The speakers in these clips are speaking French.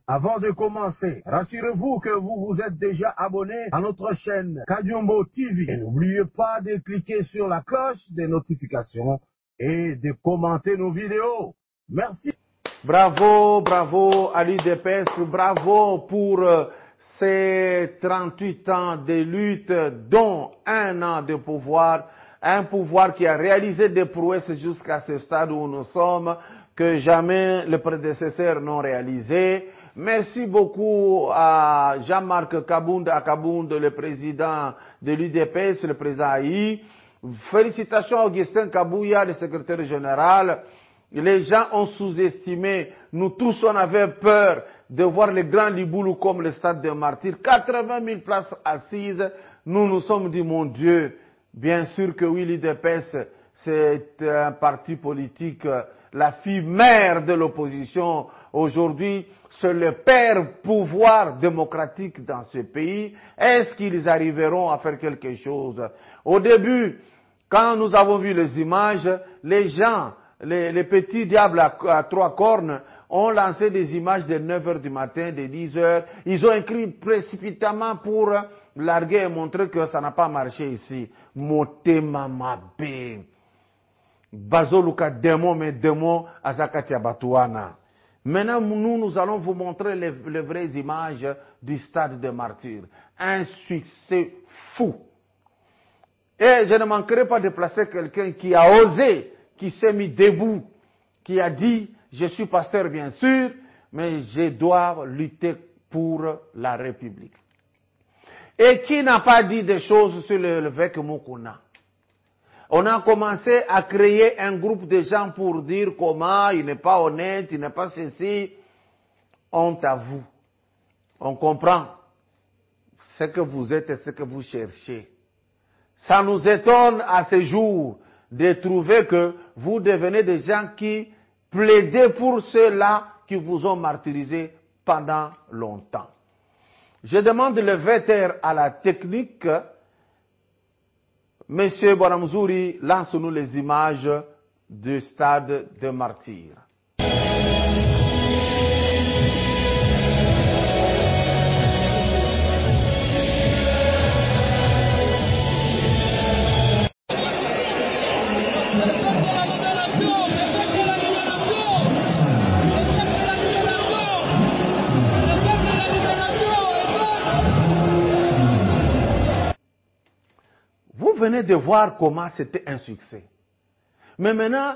Avant de commencer, rassurez-vous que vous vous êtes déjà abonné à notre chaîne Kadiombo TV. Et n'oubliez pas de cliquer sur la cloche des notifications et de commenter nos vidéos. Merci. Bravo, bravo à l'UDPS, bravo pour ces 38 ans de lutte, dont un an de pouvoir, un pouvoir qui a réalisé des prouesses jusqu'à ce stade où nous sommes, que jamais les prédécesseurs n'ont réalisé. Merci beaucoup à Jean-Marc Kabound, le président de l'UDPS, le président AI. Félicitations à Augustin Kabouya, le secrétaire général. Les gens ont sous-estimé, nous tous on avait peur de voir les grands Liboulou comme le stade des martyrs, 80 000 places assises, nous nous sommes dit mon Dieu, bien sûr que oui l'UDPS c'est un parti politique, la fille mère de l'opposition, aujourd'hui c'est le père pouvoir démocratique dans ce pays, est-ce qu'ils arriveront à faire quelque chose? Au début, quand nous avons vu les images, les gens, les petits diables à trois cornes ont lancé des images de 9 heures du matin, de 10 heures. Ils ont écrit précipitamment pour larguer et montrer que ça n'a pas marché ici. Motema mabe. Bazoluka démon, mais démon azakatia batuana. Maintenant, nous allons vous montrer les vraies images du stade des martyrs. Un succès fou. Et je ne manquerai pas de placer quelqu'un qui a osé, qui s'est mis debout, qui a dit, je suis pasteur bien sûr, mais je dois lutter pour la République. Et qui n'a pas dit des choses sur l'évêque Mukuna. On a commencé à créer un groupe de gens pour dire comment il n'est pas honnête, il n'est pas ceci. Honte à vous. On comprend ce que vous êtes et ce que vous cherchez. Ça nous étonne à ce jour de trouver que vous devenez des gens qui plaidaient pour ceux-là qui vous ont martyrisé pendant longtemps. Je demande le vétérinaire à la technique. Monsieur Boramzouri, lance-nous les images du stade de martyrs. Vous venez de voir comment c'était un succès. Mais maintenant,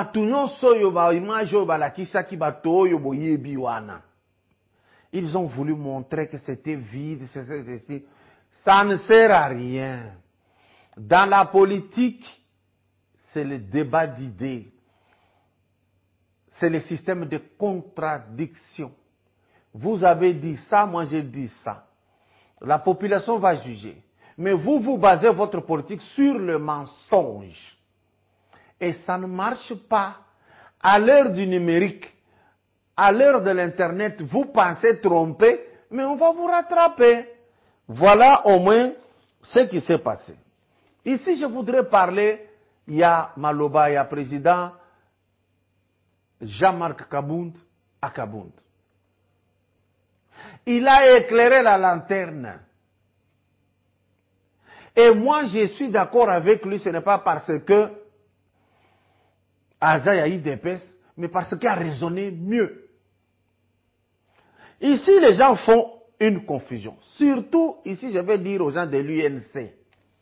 ils ont voulu montrer que c'était vide, ça ne sert à rien. Dans la politique, c'est le débat d'idées. C'est le système de contradiction. Vous avez dit ça, moi j'ai dit ça. La population va juger. Mais vous, vous basez votre politique sur le mensonge. Et ça ne marche pas. À l'heure du numérique, à l'heure de l'Internet, vous pensez tromper, mais on va vous rattraper. Voilà au moins ce qui s'est passé. Ici, je voudrais parler, il y a Maloba, il y a président Jean-Marc Kabound à Kabound. Il a éclairé la lanterne. Et moi, je suis d'accord avec lui, ce n'est pas parce que Aza a eu des pèses, mais parce qu'il a raisonné mieux. Ici, les gens font une confusion. Surtout, ici, je vais dire aux gens de l'UNC.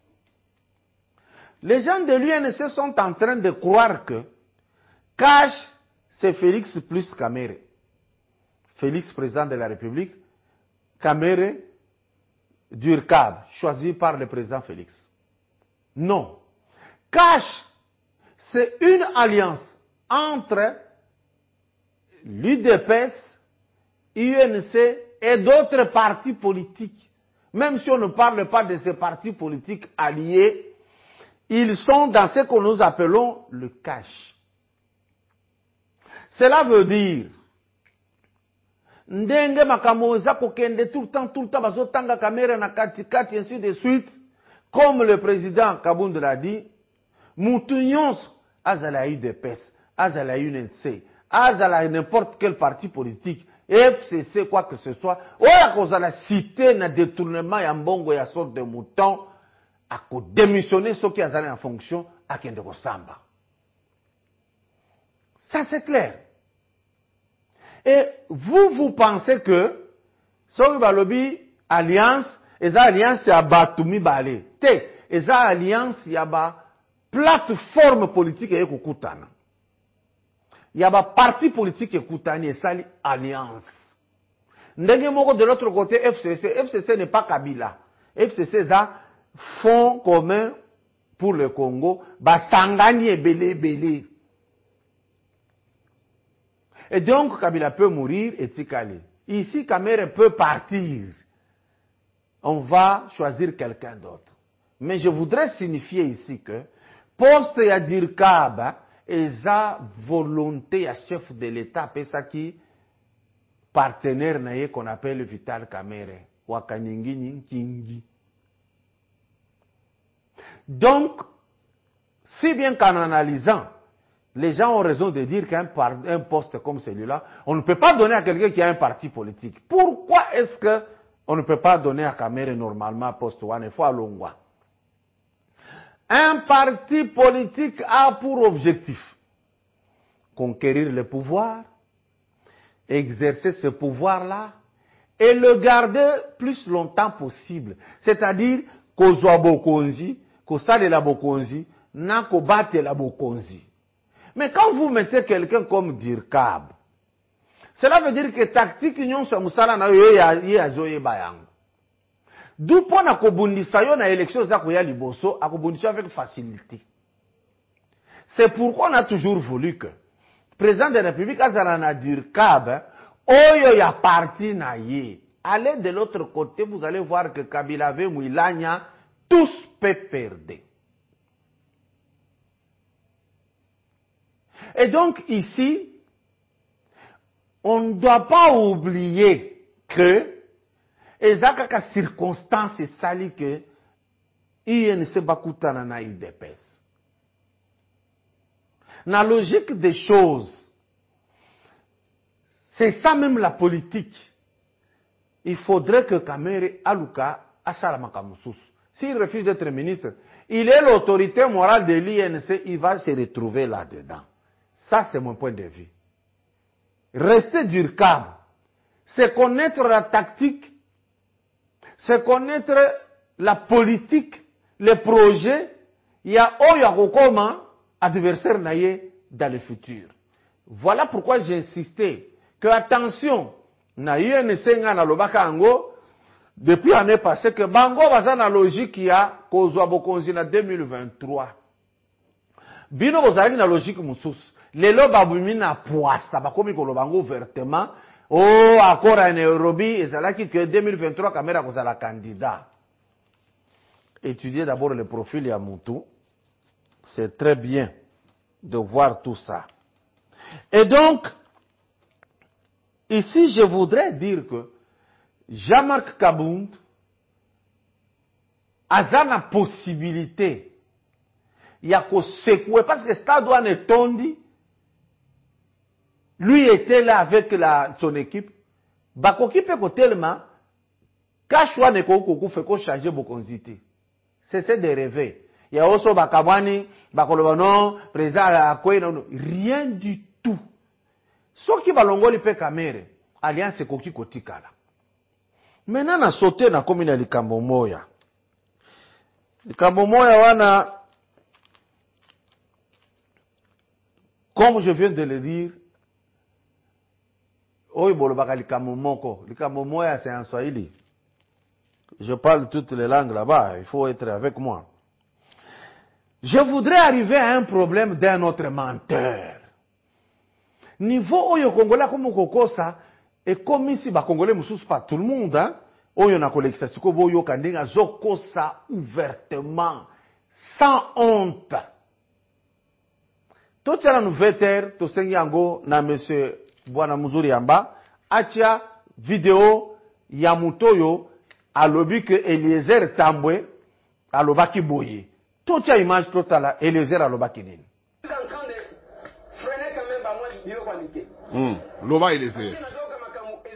Les gens de l'UNC sont en train de croire que Cash, c'est Félix plus Kamere. Félix, président de la République, Kamere, Durkab, choisi par le président Félix. Non. Cash, c'est une alliance entre l'UDPS, UNC et d'autres partis politiques. Même si on ne parle pas de ces partis politiques alliés, ils sont dans ce que nous appelons le cash. Cela veut dire ndenge makambo za kokende tout le temps bazotanga kamera na katikati ainsi de suite, comme le président Kabound l'a dit, mutu nyonso azala UDPS, azala UNC, azala n'importe quel parti politique, FCC quoi que ce soit, oya kozala cité na détournement ya mbongo ya sorte de mouton, à démissionner ceux qui azali en fonction, à kende kosamba. Ça c'est clair. Et vous pensez que, soki balobi alliance, eza alliance ya batumi bale. Te, eza alliance ya ba plateforme politique eye kokutana. Ya ba parti politique ekutani esali alliance. Ndenge moko de l'autre côté FCC n'est pas Kabila. FCC eza Fonds commun pour le Congo, basangani ebele. Et donc Kabila peut mourir et Tikali. Ici Kamere peut partir. On va choisir quelqu'un d'autre. Mais je voudrais signifier ici que poste ya Dirkaba eza volonté ya chef de l'État pesa qui partenaire naye qu'on appelle Vital Kamerhe wakanyingini kingi. Donc, si bien qu'en analysant, les gens ont raison de dire qu'un poste comme celui-là, on ne peut pas donner à quelqu'un qui a un parti politique. Pourquoi est-ce qu'on ne peut pas donner à Kamerhe normalement un poste one et fois Longwa? Un parti politique a pour objectif conquérir le pouvoir, exercer ce pouvoir-là et le garder plus longtemps possible. C'est-à-dire kozwa bokonzi, kosalela bokonzi, na kobatela bokonzi. Mais quand vous mettez quelqu'un comme Dirkab, cela veut dire que tactique nyonso ya musala na yo ye azoyeba yango. D'où pour na kobundisa yo na élection za koya liboso, akobundisa avec facilité. C'est pourquoi on a toujours voulu que président de la République azala na Dirkab, oyo ya parti na ye. Allez de l'autre côté, vous allez voir que Kabila ve Mouilanya, tous peuvent perdre. Et donc ici, on ne doit pas oublier que ezaka circonstance sali que INC bakutana na UDPS. La logique des choses, c'est ça même la politique. Il faudrait que Kamerhe Aluka asalamaka mususu. S'il refuse d'être ministre, il est l'autorité morale de l'INC, il va se retrouver là-dedans. Ça, c'est mon point de vue. Rester Dirkab, c'est connaître la tactique, c'est connaître la politique, les projets. Il y a Oyakokoma, adversaire naïe dans le futur. Voilà pourquoi j'ai insisté que attention, naïe ne senga na lobaka ango, depuis l'année passée, que bango baza na logique ya kozwa bokonzi na 2023. Bino kozali na logique mususu. Lelo babumi na poasa, bakomi kolobango ouvertement, accord à Nairobi, ezalaki que 2023 Kamera kozala candidat. Étudiez d'abord le profil ya Moutou. C'est très bien de voir tout ça. Et donc, ici je voudrais dire que Jean-Marc Kabound a la possibilité, il y a qu'au secouer, parce que Stade Douane Tondi, lui était là avec son équipe, bakoki pe tellement, kashwa ne koko fait ko changer bokonzité. C'est de rêver. Il y a aussi bakamwani, bakoloba non, président akwe non, rien du tout. Ce qui va longoli pe Kamerhe, alliance koki kotikala. Maintenant na sauté na komina likambo moya. Likambo moya wana, comme je viens de le dire, oyi bolobaka likambo moko. Likambo moya c'est en Swahili. Je parle toutes les langues là-bas, il faut être avec moi. Je voudrais arriver à un problème d'un autre menteur. Niveau oyo Congolais comme kokosa, et comme ici ba Congolais mususu pas tout le monde, hein, oyo na kolekisa siko boyo kandinga zokosa ouvertement, sans honte. Tout ça nous fait taire, to sengi yango na monsieur Bwana Muzuri Yamba, atia vidéo ya mutoyo alobi que Eliezer Tambwe alobaki boye. Tout ça image totale Eliezer alobaki nini. En train de freiner quand même ba moi bio qualité. Loba Eliezer.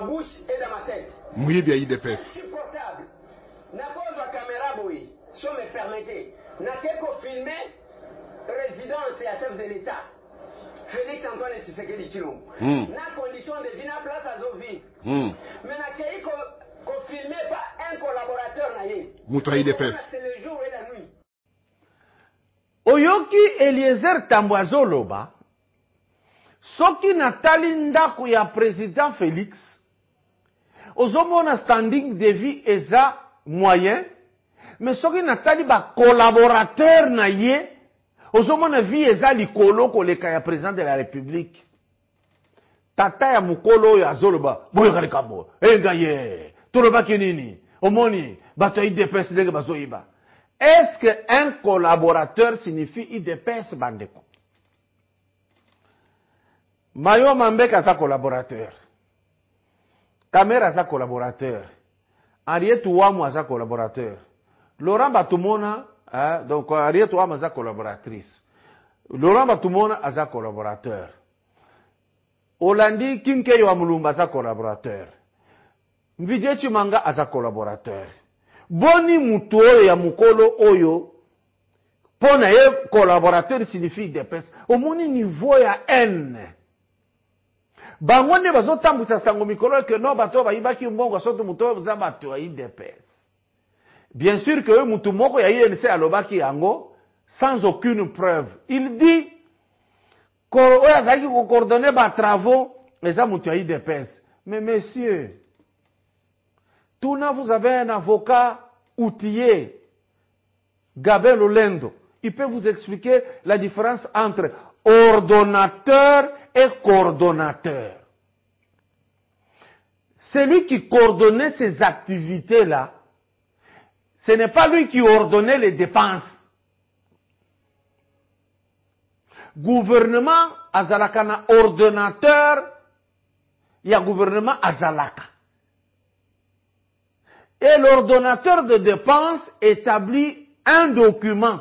ma bouche et dans ma tête. Muibi à IDPS. C'est insupportable. N'a pas de caméra, boy. Si on me permettait. N'a qu'à filmer résidence et à chef de l'État. Félix Antoine Tshisekedi Tshilombo. N'a condition de venir à place à Zovi. Mais n'a qu'à filmer pas un collaborateur. Moutra IDPS. C'est le jour et la nuit. Oyoki Eliezer Tambwazo Loba. Soki natali ndako ya président Félix. Ozomona standing de vie eza moyen. Mais soki natali ba collaborateur na ye. Ozomona vie eza likolo koleka ya président de la République. Tata ya mukolo ya zoloba. Boyo kalikambo. Enga ye. Toloba kinini. Omoni. Bato IDPS ndenge bazoyiba. Est-ce qu'un collaborateur signifie IDPS bandeko? Mayo Mambeka sa collaborateur. Kamera sa collaborateur. Henriette Ouamou sa collaborateur. Laurent Batumona, donc Henriette Ouamou sa collaboratrice. Laurent Batumona sa collaborateur. Olandi Kinkeyo Amulumba sa collaborateur. Mvidie Chimanga sa collaborateur. Boni mutuo ya mukolo oyo. Pona ye collaborateur signifie IDPS. Au moni niveau ya N. Bangone bazo tambisa sango mikolo que non bato ba ibaki mbongo soto muto za bato ya IDPS. Bien sûr que mutu moko ya INC alobaki yango sans aucune preuve. Il dit que oya zaki ko coordonner ba travaux les a mutu ya IDPS. Mais messieurs, Tuna, vous avez un avocat outillé, Gabel Olendo. Il peut vous expliquer la différence entre ordonnateur et coordonnateur. Celui qui coordonnait ces activités-là, ce n'est pas lui qui ordonnait les dépenses. Gouvernement Azalaka na ordonnateur, il y a gouvernement Azalaka. Et l'ordonnateur de dépenses établit un document.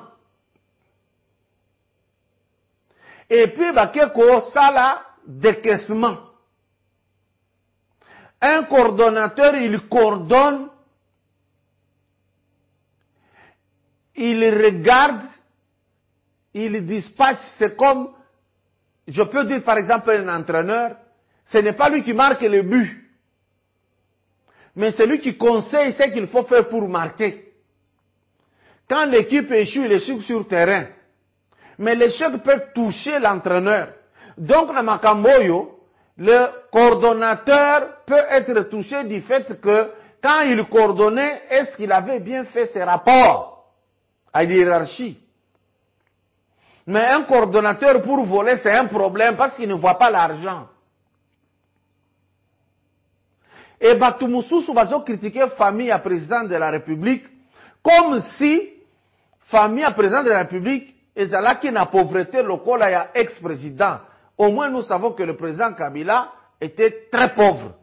Et puis, bakeko sala décaissement. Un coordonnateur, il coordonne, il regarde, il dispatche. C'est comme, je peux dire par exemple un entraîneur, ce n'est pas lui qui marque le but. Mais c'est lui qui conseille ce qu'il faut faire pour marquer. Quand l'équipe échoue, il échoue sur terrain. Mais l'échec peut toucher l'entraîneur. Donc, dans Makamboyo, le coordonnateur peut être touché du fait que quand il coordonnait, est-ce qu'il avait bien fait ses rapports à l'hiérarchie? Mais un coordonnateur pour voler, c'est un problème parce qu'il ne voit pas l'argent. Et Batumususu va critiquer famille à président de la République comme si famille à président de la République est là qui n'a pauvreté locale à ex-président. Au moins nous savons que le président Kabila était très pauvre.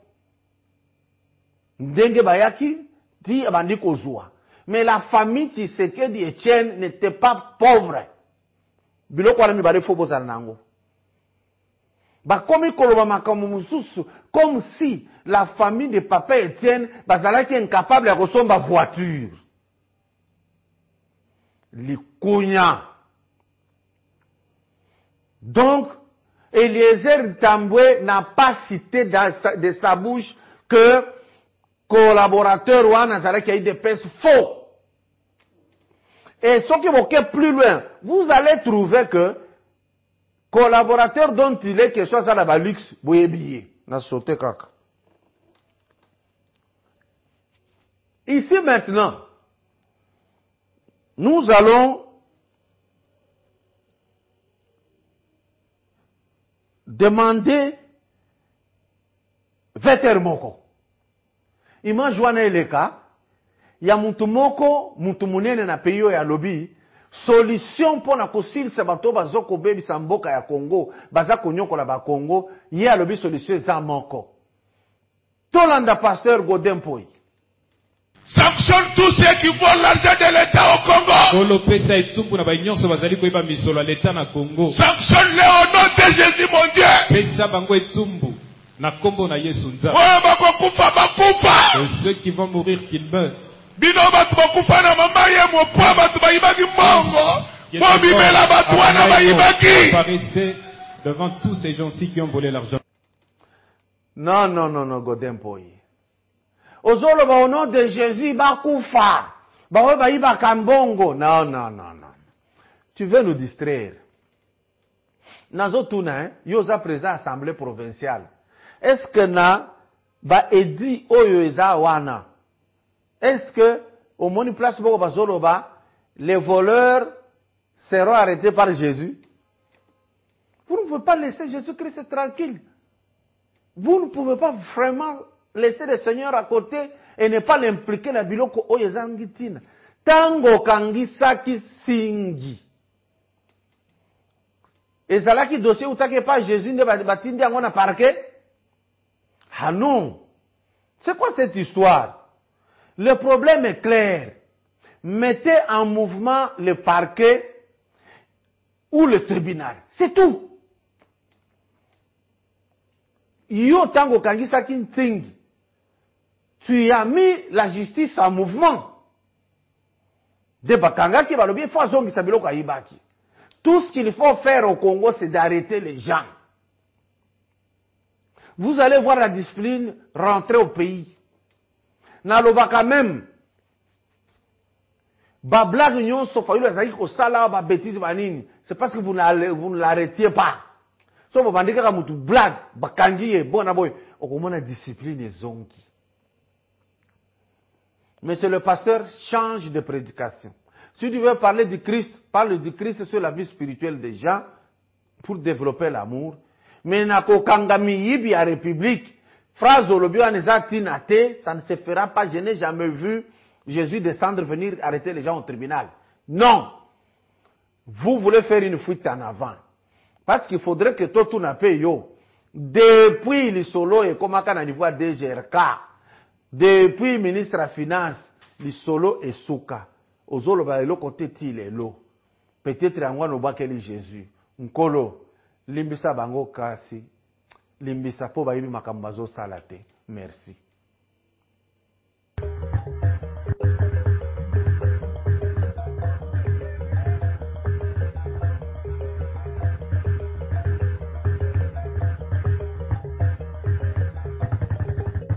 Ndenge Bayaki dit Abandi Kozua. Mais la famille Tshisekedi Etienne n'était pas pauvre. Biloko wana mibale fo bozala nango. Comme si la famille de papa Etienne bazalaki incapable de recevoir ma voiture. Likunya. Donc, Eliezer Tambwe n'a pas cité de sa bouche que collaborateur ou Nazareth a eu des pèses faux. Et ce qui va plus loin, vous allez trouver que collaborateur dont il est quelque chose à la luxe, boyebiye, n'a sauté kaka. Ici maintenant, nous allons demander Veter Moko. Ima joana eleka, ya mutu moko, mutu munene na peyo ya lobi, solution pour na kosil se bato bazoko bebi samboka ya Congo, baza konyoko la ba Congo, ye alobi solution za moko. Tolanda pasteur Godempoi. Sanctionne tous ceux qui volent l'argent de l'État au Congo. Sanctionne-les au nom de Jésus mon Dieu. Na kombo na Yesu nzambe. Oyo bakokufa bakufa. Et ceux qui vont mourir qu'ils meurent. Bino batu bakufa na mama ye mopwa batu bayibaki mongo. Bobimela batu wana bayibaki. Apparaissez devant tous ces gens-ci qui ont volé l'argent. Non, Godempoy. Ozoloba au nom de Jésus, bakufa. Bawe bayiba kambongo. Non. Tu veux nous distraire. Nazo tuna, yoza présent assemblée provinciale. Est-ce que na ba edi oyo eza wana? Est-ce que au moni place boko bazoloba les voleurs seront arrêtés par Jésus? Vous ne pouvez pas laisser Jésus-Christ tranquille. Vous ne pouvez pas vraiment laisser le Seigneur à côté et ne pas l'impliquer dans biloko oyo ezangitina. Tango kangisaki singi. Ezalaki dossier utake pas Jésus ne batindi yango na parquet? Ah non. C'est quoi cette histoire? Le problème est clair. Mettez en mouvement le parquet ou le tribunal. C'est tout. Yo tango kangisaki ntingi. Tu as mis la justice en mouvement. De bakangaki balobi fo azongisa biloko ayibaki. Tout ce qu'il faut faire au Congo, c'est d'arrêter les gens. Vous allez voir la discipline rentrer au pays. Nalobaka même. Ba blague nyon sofa yule azaki ko sala ba bêtise banini. C'est parce que vous ne l'arrêtiez pas. So ba bandika ka mutu blague bakangiye bona boy okomona discipline ezongi. Monsieur le pasteur, change de prédication. Si tu veux parler du Christ, parle du Christ sur la vie spirituelle des gens pour développer l'amour. Mais nako kangami yibi à République, phrase olobi anezatinate, ça ne se fera pas. Je n'ai jamais vu Jésus descendre, venir arrêter les gens au tribunal. Non. Vous voulez faire une fuite en avant. Parce qu'il faudrait que tout n'a pas yo. Depuis le solo et comme à niveau DGRK, depuis ministre de la Finance, le solo et souka. Ozolo ba elo côté tilelo. Peut-être en wana obakeli Jésus. Nkolo limbisa bango kasi. Limbisa po ba yibi makambazo salate. Merci.